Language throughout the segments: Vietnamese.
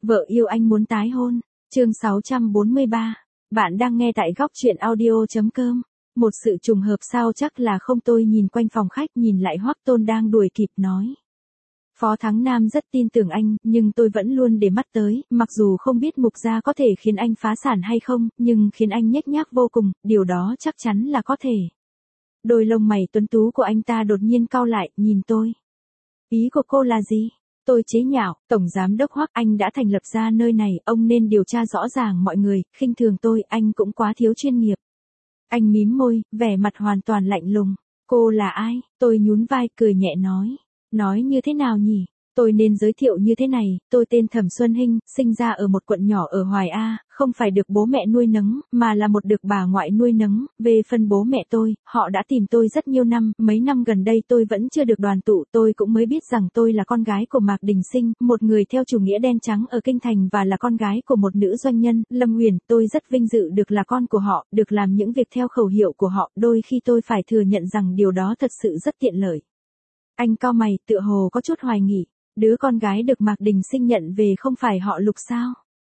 Vợ yêu anh muốn tái hôn. Chương 643. Bạn đang nghe tại góc truyện audio.com. Một sự trùng hợp sao chắc là không, tôi nhìn quanh phòng khách nhìn lại Hoắc Tôn đang đuổi kịp nói. Phó Thắng Nam rất tin tưởng anh, nhưng tôi vẫn luôn để mắt tới, mặc dù không biết mục gia có thể khiến anh phá sản hay không, nhưng khiến anh nhếch nhác vô cùng, điều đó chắc chắn là có thể. Đôi lông mày tuấn tú của anh ta đột nhiên cau lại, nhìn tôi. Ý của cô là gì? Tôi chế nhạo, Tổng Giám đốc Hoắc, anh đã thành lập ra nơi này, ông nên điều tra rõ ràng mọi người, khinh thường tôi, anh cũng quá thiếu chuyên nghiệp. Anh mím môi, vẻ mặt hoàn toàn lạnh lùng. Cô là ai? Tôi nhún vai cười nhẹ nói. Nói như thế nào nhỉ? Tôi nên giới thiệu như thế này, tôi tên Thẩm Xuân Hinh, sinh ra ở một quận nhỏ ở Hoài A, không phải được bố mẹ nuôi nấng, mà là một được bà ngoại nuôi nấng. Về phần bố mẹ tôi, họ đã tìm tôi rất nhiều năm, mấy năm gần đây tôi vẫn chưa được đoàn tụ, tôi cũng mới biết rằng tôi là con gái của Mạc Đình Sinh, một người theo chủ nghĩa đen trắng ở Kinh Thành và là con gái của một nữ doanh nhân, Lâm Huyền. Tôi rất vinh dự được là con của họ, được làm những việc theo khẩu hiệu của họ, đôi khi tôi phải thừa nhận rằng điều đó thật sự rất tiện lợi. Anh cau mày, tựa hồ có chút hoài nghi. Đứa con gái được Mạc Đình Sinh nhận về không phải họ Lục sao?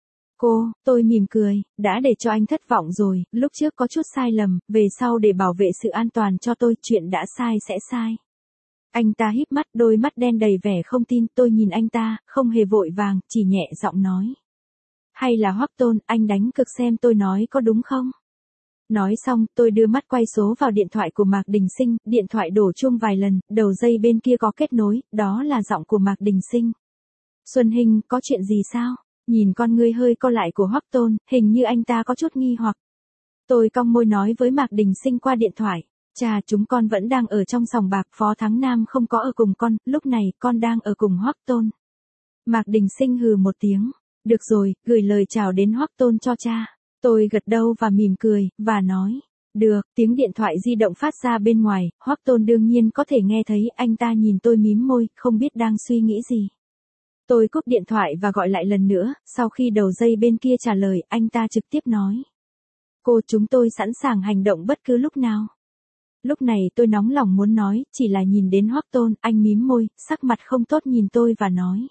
Tôi mỉm cười, đã để cho anh thất vọng rồi, lúc trước có chút sai lầm, về sau để bảo vệ sự an toàn cho tôi, chuyện đã sai sẽ sai. Anh ta híp mắt, đôi mắt đen đầy vẻ không tin, tôi nhìn anh ta, không hề vội vàng, chỉ nhẹ giọng nói. Hay là Hoắc Tôn, anh đánh cược xem tôi nói có đúng không? Nói xong, tôi đưa mắt quay số vào điện thoại của Mạc Đình Sinh, điện thoại đổ chuông vài lần, đầu dây bên kia có kết nối, đó là giọng của Mạc Đình Sinh. Xuân Hinh, có chuyện gì sao? Nhìn con ngươi hơi co lại của Hoắc Tôn, hình như anh ta có chút nghi hoặc. Tôi cong môi nói với Mạc Đình Sinh qua điện thoại. Chà, chúng con vẫn đang ở trong sòng bạc, Phó Thắng Nam không có ở cùng con, lúc này con đang ở cùng Hoắc Tôn. Mạc Đình Sinh hừ một tiếng. Được rồi, gửi lời chào đến Hoắc Tôn cho cha. Tôi gật đầu và mỉm cười, và nói. Được, tiếng điện thoại di động phát ra bên ngoài, Hoắc Tôn đương nhiên có thể nghe thấy, anh ta nhìn tôi mím môi, không biết đang suy nghĩ gì. Tôi cúp điện thoại và gọi lại lần nữa, sau khi đầu dây bên kia trả lời, anh ta trực tiếp nói. Chúng tôi sẵn sàng hành động bất cứ lúc nào. Lúc này tôi nóng lòng muốn nói, chỉ là nhìn đến Hoắc Tôn, anh mím môi, sắc mặt không tốt nhìn tôi và nói.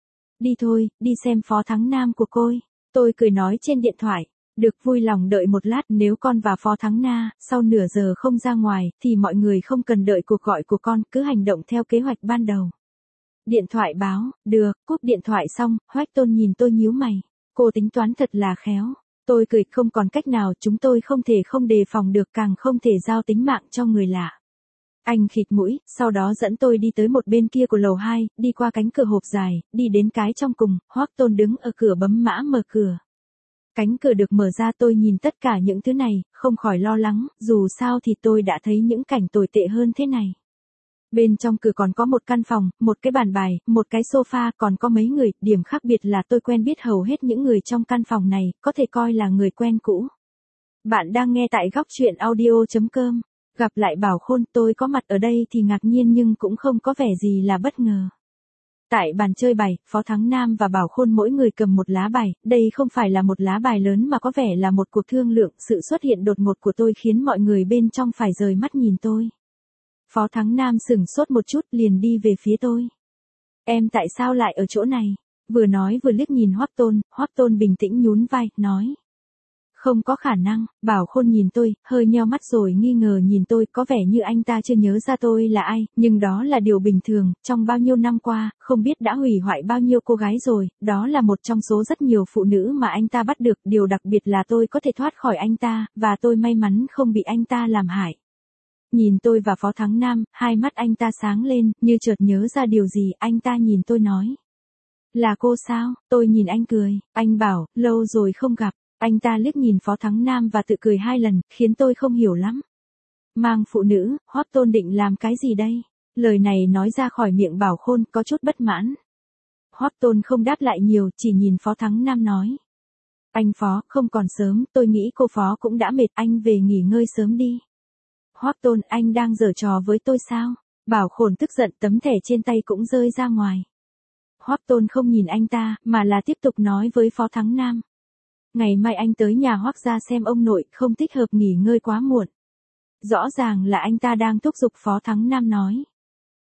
Đi thôi, đi xem Phó Thắng Nam của cô. Tôi cười nói trên điện thoại. Được, vui lòng đợi một lát, nếu con và Phó Thắng Na, sau nửa giờ không ra ngoài, thì mọi người không cần đợi cuộc gọi của con, cứ hành động theo kế hoạch ban đầu. Điện thoại báo, được, cúp điện thoại xong, Hoắc Tôn nhìn tôi nhíu mày. Cô tính toán thật là khéo. Tôi cười, không còn cách nào, chúng tôi không thể không đề phòng được, càng không thể giao tính mạng cho người lạ. Anh khịt mũi, sau đó dẫn tôi đi tới một bên kia của lầu 2, đi qua cánh cửa hộp dài, đi đến cái trong cùng, Hoắc Tôn đứng ở cửa bấm mã mở cửa. Cánh cửa được mở ra, tôi nhìn tất cả những thứ này, không khỏi lo lắng, dù sao thì tôi đã thấy những cảnh tồi tệ hơn thế này. Bên trong cửa còn có một căn phòng, một cái bàn bài, một cái sofa, còn có mấy người, điểm khác biệt là tôi quen biết hầu hết những người trong căn phòng này, có thể coi là người quen cũ. Bạn đang nghe tại góc truyện audio.com. Gặp lại Bảo Khôn, tôi có mặt ở đây thì ngạc nhiên nhưng cũng không có vẻ gì là bất ngờ. Tại bàn chơi bài, Phó Thắng Nam và Bảo Khôn mỗi người cầm một lá bài, đây không phải là một lá bài lớn mà có vẻ là một cuộc thương lượng, sự xuất hiện đột ngột của tôi khiến mọi người bên trong phải rời mắt nhìn tôi. Phó Thắng Nam sửng sốt một chút liền đi về phía tôi. Em tại sao lại ở chỗ này? Vừa nói vừa liếc nhìn Hoắc Tôn bình tĩnh nhún vai, nói. Không có khả năng, Bảo Khôn nhìn tôi, hơi nheo mắt rồi nghi ngờ nhìn tôi, có vẻ như anh ta chưa nhớ ra tôi là ai, nhưng đó là điều bình thường, trong bao nhiêu năm qua, không biết đã hủy hoại bao nhiêu cô gái rồi, đó là một trong số rất nhiều phụ nữ mà anh ta bắt được, điều đặc biệt là tôi có thể thoát khỏi anh ta, và tôi may mắn không bị anh ta làm hại. Nhìn tôi và Phó Thắng Nam, hai mắt anh ta sáng lên, như chợt nhớ ra điều gì, anh ta nhìn tôi nói. Là cô sao? Tôi nhìn anh cười, anh bảo, lâu rồi không gặp. Anh ta liếc nhìn Phó Thắng Nam và tự cười hai lần, khiến tôi không hiểu lắm. Mang phụ nữ, Hoắc Tôn định làm cái gì đây? Lời này nói ra khỏi miệng Bảo Khôn, có chút bất mãn. Hoắc Tôn không đáp lại nhiều, chỉ nhìn Phó Thắng Nam nói. Anh Phó, không còn sớm, tôi nghĩ cô Phó cũng đã mệt, anh về nghỉ ngơi sớm đi. Hoắc Tôn, anh đang giở trò với tôi sao? Bảo Khôn tức giận, tấm thẻ trên tay cũng rơi ra ngoài. Hoắc Tôn không nhìn anh ta, mà là tiếp tục nói với Phó Thắng Nam. Ngày mai anh tới nhà Hoắc gia xem ông nội, không thích hợp nghỉ ngơi quá muộn. Rõ ràng là anh ta đang thúc giục, Phó Thắng Nam nói.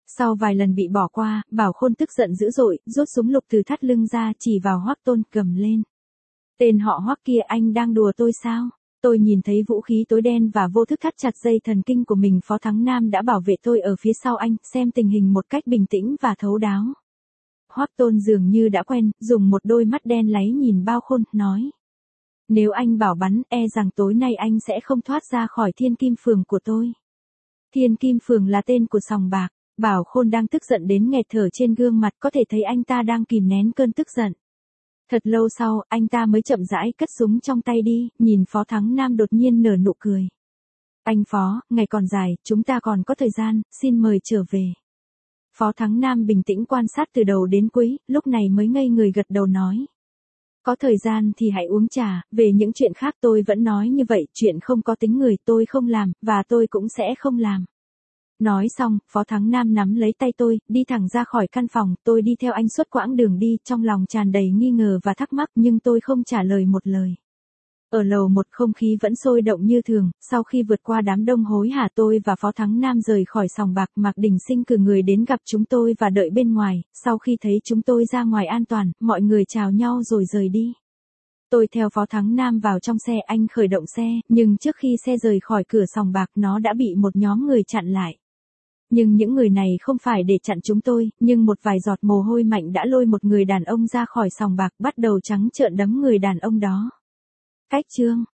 Sau vài lần bị bỏ qua, Bảo Khôn tức giận dữ dội, rút súng lục từ thắt lưng ra chỉ vào Hoắc Tôn gầm lên. Tên họ Hoắc kia, anh đang đùa tôi sao? Tôi nhìn thấy vũ khí tối đen và vô thức thắt chặt dây thần kinh của mình. Phó Thắng Nam đã bảo vệ tôi ở phía sau anh, xem tình hình một cách bình tĩnh và thấu đáo. Hoắc Tôn dường như đã quen, dùng một đôi mắt đen láy nhìn Bao Khôn, nói. Nếu anh bảo bắn, e rằng tối nay anh sẽ không thoát ra khỏi Thiên Kim Phường của tôi. Thiên Kim Phường là tên của sòng bạc. Bảo Khôn đang tức giận đến nghẹt thở trên gương mặt, có thể thấy anh ta đang kìm nén cơn tức giận. Thật lâu sau, anh ta mới chậm rãi cất súng trong tay đi, nhìn Phó Thắng Nam đột nhiên nở nụ cười. Anh Phó, ngày còn dài, chúng ta còn có thời gian, xin mời trở về. Phó Thắng Nam bình tĩnh quan sát từ đầu đến cuối, lúc này mới ngây người gật đầu nói. Có thời gian thì hãy uống trà, về những chuyện khác tôi vẫn nói như vậy, chuyện không có tính người tôi không làm, và tôi cũng sẽ không làm. Nói xong, Phó Thắng Nam nắm lấy tay tôi, đi thẳng ra khỏi căn phòng, tôi đi theo anh suốt quãng đường đi, trong lòng tràn đầy nghi ngờ và thắc mắc, nhưng tôi không trả lời một lời. Ở lầu 1 không khí vẫn sôi động như thường, sau khi vượt qua đám đông hối hả tôi và Phó Thắng Nam rời khỏi sòng bạc, Mạc Đình Sinh cử người đến gặp chúng tôi và đợi bên ngoài, sau khi thấy chúng tôi ra ngoài an toàn, mọi người chào nhau rồi rời đi. Tôi theo Phó Thắng Nam vào trong xe, anh khởi động xe, nhưng trước khi xe rời khỏi cửa sòng bạc nó đã bị một nhóm người chặn lại. Nhưng những người này không phải để chặn chúng tôi, nhưng một vài giọt mồ hôi mạnh đã lôi một người đàn ông ra khỏi sòng bạc, bắt đầu trắng trợn đấm người đàn ông đó. Cách chương